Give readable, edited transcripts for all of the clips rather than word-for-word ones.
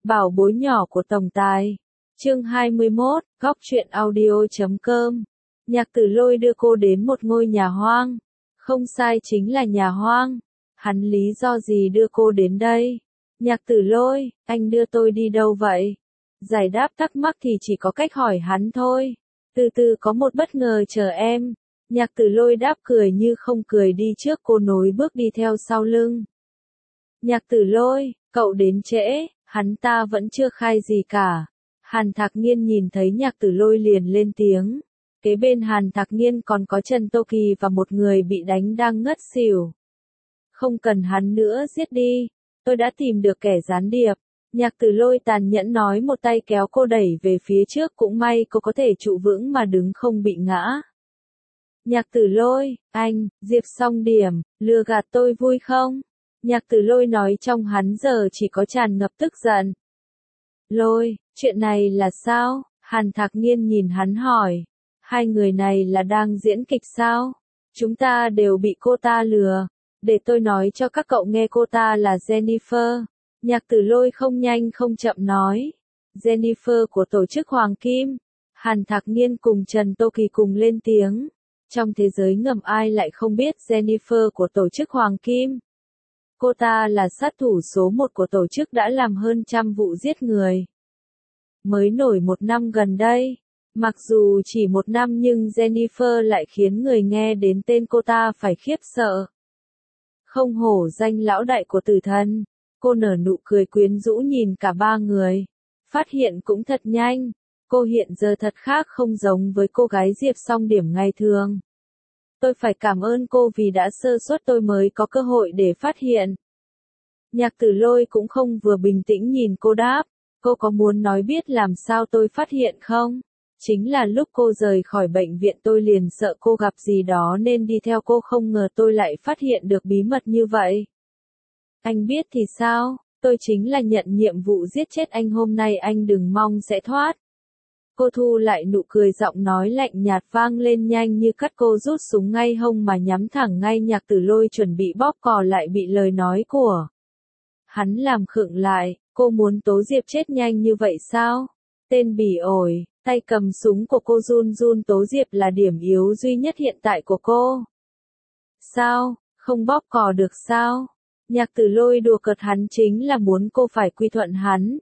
Bảo bối nhỏ của tổng tài. Chương 21, góc truyện audio.com. Nhạc Tử Lôi đưa cô đến một ngôi nhà hoang. Không sai, chính là nhà hoang. Hắn lý do gì đưa cô đến đây? Nhạc Tử Lôi, anh đưa tôi đi đâu vậy? Giải đáp thắc mắc thì chỉ có cách hỏi hắn thôi. Từ từ, có một bất ngờ chờ em. Nhạc Tử Lôi đáp cười như không cười, đi trước cô nối bước đi theo sau lưng. Nhạc Tử Lôi, cậu đến trễ, hắn ta vẫn chưa khai gì cả. Hàn Thạc Nghiên nhìn thấy Nhạc Tử Lôi liền lên tiếng. Kế bên Hàn Thạc Nghiên còn có Trần Tô Kỳ và một người bị đánh đang ngất xỉu. Không cần hắn nữa, giết đi. Tôi đã tìm được kẻ gián điệp. Nhạc Tử Lôi tàn nhẫn nói, một tay kéo cô đẩy về phía trước, cũng may cô có thể trụ vững mà đứng không bị ngã. Nhạc Tử Lôi, anh, Diệp Song Điểm, lừa gạt tôi vui không? Nhạc Tử Lôi nói trong hắn giờ chỉ có tràn ngập tức giận. Lôi, chuyện này là sao? Hàn Thạc Nghiên nhìn hắn hỏi. Hai người này là đang diễn kịch sao? Chúng ta đều bị cô ta lừa. Để tôi nói cho các cậu nghe, cô ta là Jennifer. Nhạc Tử Lôi không nhanh không chậm nói. Jennifer của tổ chức Hoàng Kim. Hàn Thạc Nghiên cùng Trần Tô Kỳ cùng lên tiếng. Trong thế giới ngầm ai lại không biết Jennifer của tổ chức Hoàng Kim? Cô ta là sát thủ số 1 của tổ chức, đã làm hơn 100 vụ giết người. Mới nổi một năm gần đây. Mặc dù chỉ một năm nhưng Jennifer lại khiến người nghe đến tên cô ta phải khiếp sợ. Không hổ danh lão đại của tử thần. Cô nở nụ cười quyến rũ nhìn cả ba người. Phát hiện cũng thật nhanh. Cô hiện giờ thật khác, không giống với cô gái Diệp Song Điểm ngày thường. Tôi phải cảm ơn cô vì đã sơ suất, tôi mới có cơ hội để phát hiện. Nhạc Tử Lôi cũng không vừa bình tĩnh nhìn cô đáp. Cô có muốn nói biết làm sao tôi phát hiện không? Chính là lúc cô rời khỏi bệnh viện tôi liền sợ cô gặp gì đó nên đi theo cô, không ngờ tôi lại phát hiện được bí mật như vậy. Anh biết thì sao? Tôi chính là nhận nhiệm vụ giết chết anh hôm nay, anh đừng mong sẽ thoát. Cô thu lại nụ cười, giọng nói lạnh nhạt vang lên nhanh như cắt. Cô rút súng ngay hông mà nhắm thẳng ngay Nhạc Tử Lôi, chuẩn bị bóp cò, lại bị lời nói của hắn làm khựng lại. Cô muốn Tố Diệp chết nhanh như vậy sao? Tên bỉ ổi, tay cầm súng của cô run run. Tố Diệp là điểm yếu duy nhất hiện tại của cô. Sao, không bóp cò được sao? Nhạc Tử Lôi đùa cợt, hắn chính là muốn cô phải quy thuận hắn.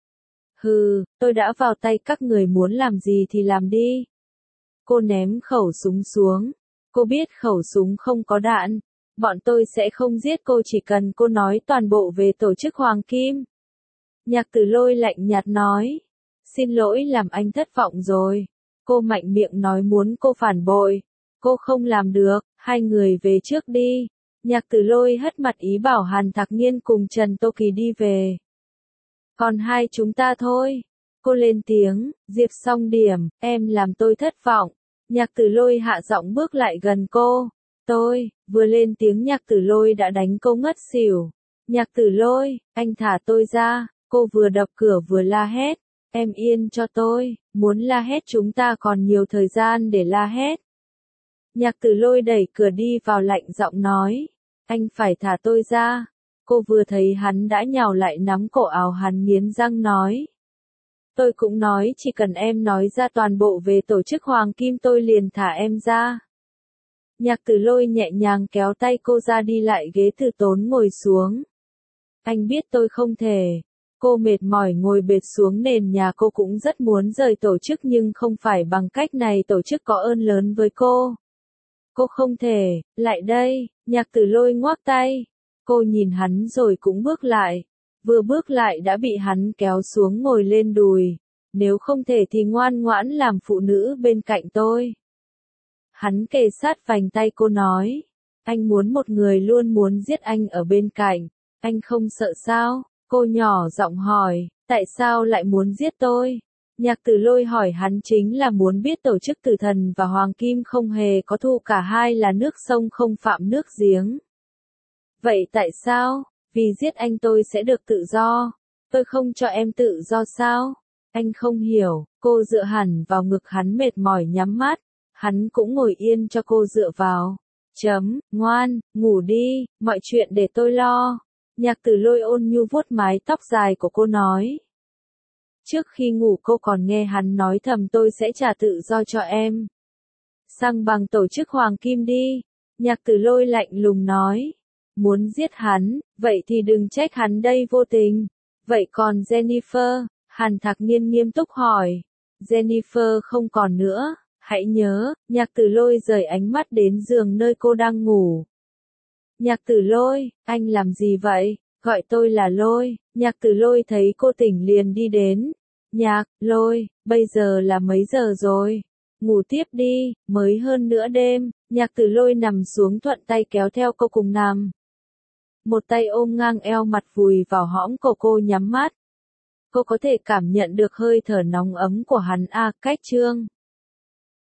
Hừ, tôi đã vào tay các người, muốn làm gì thì làm đi. Cô ném khẩu súng xuống. Cô biết khẩu súng không có đạn. Bọn tôi sẽ không giết cô, chỉ cần cô nói toàn bộ về tổ chức Hoàng Kim. Nhạc Tử Lôi lạnh nhạt nói. Xin lỗi, làm anh thất vọng rồi. Cô mạnh miệng nói muốn cô phản bội. Cô không làm được, hai người về trước đi. Nhạc Tử Lôi hất mặt ý bảo Hàn Thạc Nghiên cùng Trần Tô Kỳ đi về. Còn hai chúng ta thôi. Cô lên tiếng, Diệp Song Điểm, em làm tôi thất vọng. Nhạc Tử Lôi hạ giọng bước lại gần cô. Tôi, vừa lên tiếng Nhạc Tử Lôi đã đánh cô ngất xỉu. Nhạc Tử Lôi, anh thả tôi ra. Cô vừa đập cửa vừa la hét. Em yên cho tôi, muốn la hét chúng ta còn nhiều thời gian để la hét. Nhạc Tử Lôi đẩy cửa đi vào, lạnh giọng nói. Anh phải thả tôi ra. Cô vừa thấy hắn đã nhào lại nắm cổ áo hắn, nghiến răng nói. Tôi cũng nói chỉ cần em nói ra toàn bộ về tổ chức Hoàng Kim tôi liền thả em ra. Nhạc Tử Lôi nhẹ nhàng kéo tay cô ra, đi lại ghế từ tốn ngồi xuống. Anh biết tôi không thể. Cô mệt mỏi ngồi bệt xuống nền nhà. Cô cũng rất muốn rời tổ chức nhưng không phải bằng cách này, tổ chức có ơn lớn với cô. Cô không thể, lại đây. Nhạc Tử Lôi ngoác tay. Cô nhìn hắn rồi cũng bước lại. Vừa bước lại đã bị hắn kéo xuống ngồi lên đùi. Nếu không thể thì ngoan ngoãn làm phụ nữ bên cạnh tôi. Hắn kề sát vành tay cô nói. Anh muốn một người luôn muốn giết anh ở bên cạnh. Anh không sợ sao? Cô nhỏ giọng hỏi. Tại sao lại muốn giết tôi? Nhạc Tử Lôi hỏi hắn chính là muốn biết tổ chức Tử Thần và Hoàng Kim không hề có thù, cả hai là nước sông không phạm nước giếng. Vậy tại sao? Vì giết anh tôi sẽ được tự do. Tôi không cho em tự do sao? Anh không hiểu. Cô dựa hẳn vào ngực hắn, mệt mỏi nhắm mắt. Hắn cũng ngồi yên cho cô dựa vào. Ngoan, ngủ đi, mọi chuyện để tôi lo. Nhạc Tử Lôi ôn nhu vuốt mái tóc dài của cô nói. Trước khi ngủ cô còn nghe hắn nói thầm tôi sẽ trả tự do cho em. Sang bằng tổ chức Hoàng Kim đi. Nhạc Tử Lôi lạnh lùng nói. Muốn giết hắn, vậy thì đừng trách hắn đây vô tình. Vậy còn Jennifer? Hàn Thạc Niên nghiêm túc hỏi. Jennifer không còn nữa, hãy nhớ, Nhạc Tử Lôi rời ánh mắt đến giường nơi cô đang ngủ. Nhạc Tử Lôi, anh làm gì vậy? Gọi tôi là Lôi. Nhạc Tử Lôi thấy cô tỉnh liền đi đến. Nhạc, Lôi, bây giờ là mấy giờ rồi? Ngủ tiếp đi, mới hơn nửa đêm. Nhạc Tử Lôi nằm xuống thuận tay kéo theo cô cùng nằm. Một tay ôm ngang eo mặt vùi vào hõm của cô nhắm mắt. Cô có thể cảm nhận được hơi thở nóng ấm của hắn cách chương.